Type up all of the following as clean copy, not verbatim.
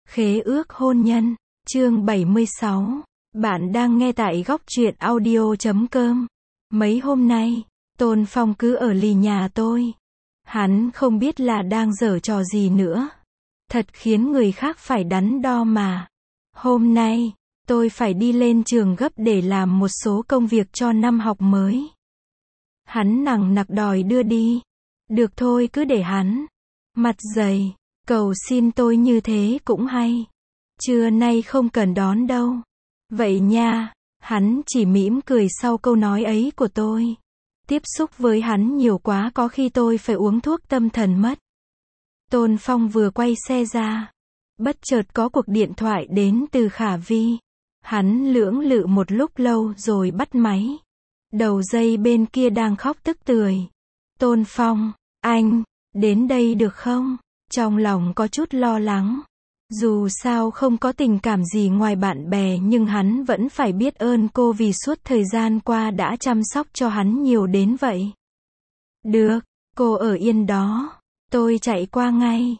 Khế ước hôn nhân, chương 76. Bạn đang nghe tại góc truyện audio.com. Mấy hôm nay, Tôn Phong cứ ở lì nhà tôi. Hắn không biết là đang giở trò gì nữa. Thật khiến người khác phải đắn đo mà. Hôm nay, tôi phải đi lên trường gấp để làm một số công việc cho năm học mới. Hắn nằng nặc đòi đưa đi. Được thôi, cứ để hắn. Mặt dày, cầu xin tôi như thế cũng hay. Trưa nay không cần đón đâu. Vậy nha, hắn chỉ mỉm cười sau câu nói ấy của tôi. Tiếp xúc với hắn nhiều quá có khi tôi phải uống thuốc tâm thần mất. Tôn Phong vừa quay xe ra. Bất chợt có cuộc điện thoại đến từ Khả Vi. Hắn lưỡng lự một lúc lâu rồi bắt máy. Đầu dây bên kia đang khóc tức tưởi. Tôn Phong, anh, đến đây được không? Trong lòng có chút lo lắng. Dù sao không có tình cảm gì ngoài bạn bè nhưng hắn vẫn phải biết ơn cô vì suốt thời gian qua đã chăm sóc cho hắn nhiều đến vậy. Được, cô ở yên đó. Tôi chạy qua ngay.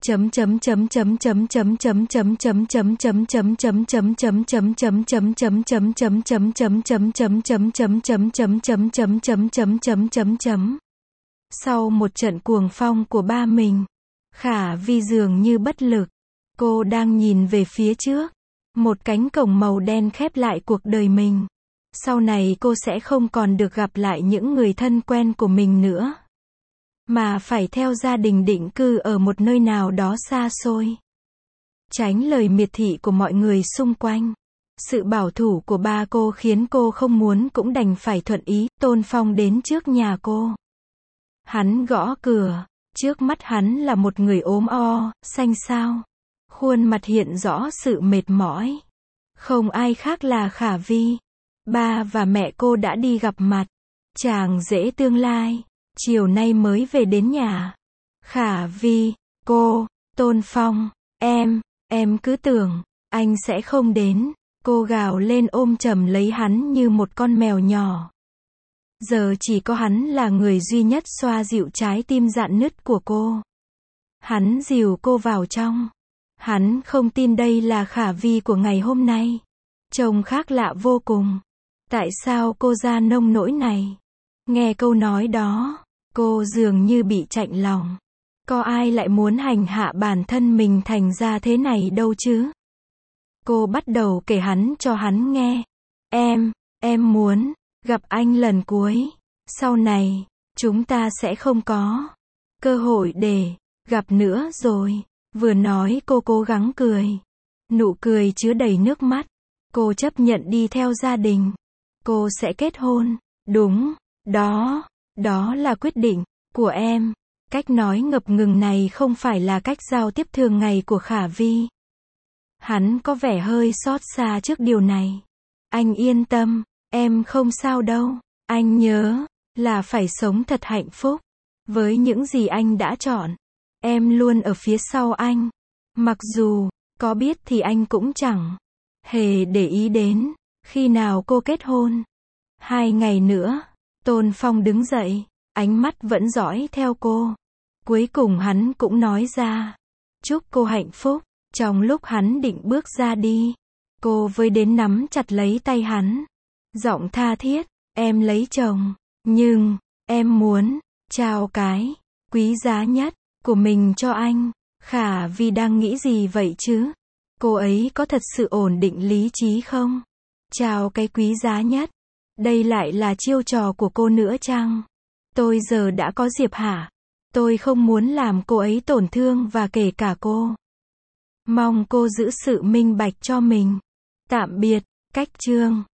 Sau một trận cuồng phong của ba mình, Khả Vi dường như bất lực. Cô đang nhìn về phía trước. Một cánh cổng màu đen khép lại cuộc đời mình. Sau này cô sẽ không còn được gặp lại những người thân quen của mình nữa. Mà phải theo gia đình định cư ở một nơi nào đó xa xôi. Tránh lời miệt thị của mọi người xung quanh. Sự bảo thủ của ba cô khiến cô không muốn cũng đành phải thuận ý. Tôn Phong đến trước nhà cô. Hắn gõ cửa. Trước mắt hắn là một người ốm o, xanh xao. Khuôn mặt hiện rõ sự mệt mỏi. Không ai khác là Khả Vi. Ba và mẹ cô đã đi gặp mặt. Chàng rể tương lai, chiều nay mới về đến nhà. Khả Vi, cô, Tôn Phong, em cứ tưởng, anh sẽ không đến. Cô gào lên ôm chầm lấy hắn như một con mèo nhỏ. Giờ chỉ có hắn là người duy nhất xoa dịu trái tim rạn nứt của cô. Hắn dìu cô vào trong. Hắn không tin đây là Khả Vi của ngày hôm nay. Trông khác lạ vô cùng. Tại sao cô ra nông nỗi này? Nghe câu nói đó, cô dường như bị chạnh lòng. Có ai lại muốn hành hạ bản thân mình thành ra thế này đâu chứ? Cô bắt đầu kể hắn cho hắn nghe. Em muốn gặp anh lần cuối. Sau này, chúng ta sẽ không có cơ hội để gặp nữa rồi. Vừa nói cô cố gắng cười. Nụ cười chứa đầy nước mắt. Cô chấp nhận đi theo gia đình. Cô sẽ kết hôn. Đúng, đó là quyết định của em. Cách nói ngập ngừng này không phải là cách giao tiếp thường ngày của Khả Vi. Hắn có vẻ hơi xót xa trước điều này. Anh yên tâm, em không sao đâu. Anh nhớ là phải sống thật hạnh phúc với những gì anh đã chọn. Em luôn ở phía sau anh. Mặc dù có biết thì anh cũng chẳng hề để ý đến khi nào cô kết hôn. 2 ngày nữa, Tôn Phong đứng dậy, ánh mắt vẫn dõi theo cô. Cuối cùng hắn cũng nói ra, chúc cô hạnh phúc. Trong lúc hắn định bước ra đi, cô với đến nắm chặt lấy tay hắn. Giọng tha thiết, em lấy chồng, nhưng em muốn trao cái quý giá nhất của mình cho anh. Khả Vi đang nghĩ gì vậy chứ? Cô ấy có thật sự ổn định lý trí không? Trao cái quý giá nhất. Đây lại là chiêu trò của cô nữa chăng? Tôi giờ đã có Diệp hả? Tôi không muốn làm cô ấy tổn thương và kể cả cô. Mong cô giữ sự minh bạch cho mình. Tạm biệt, cách chương.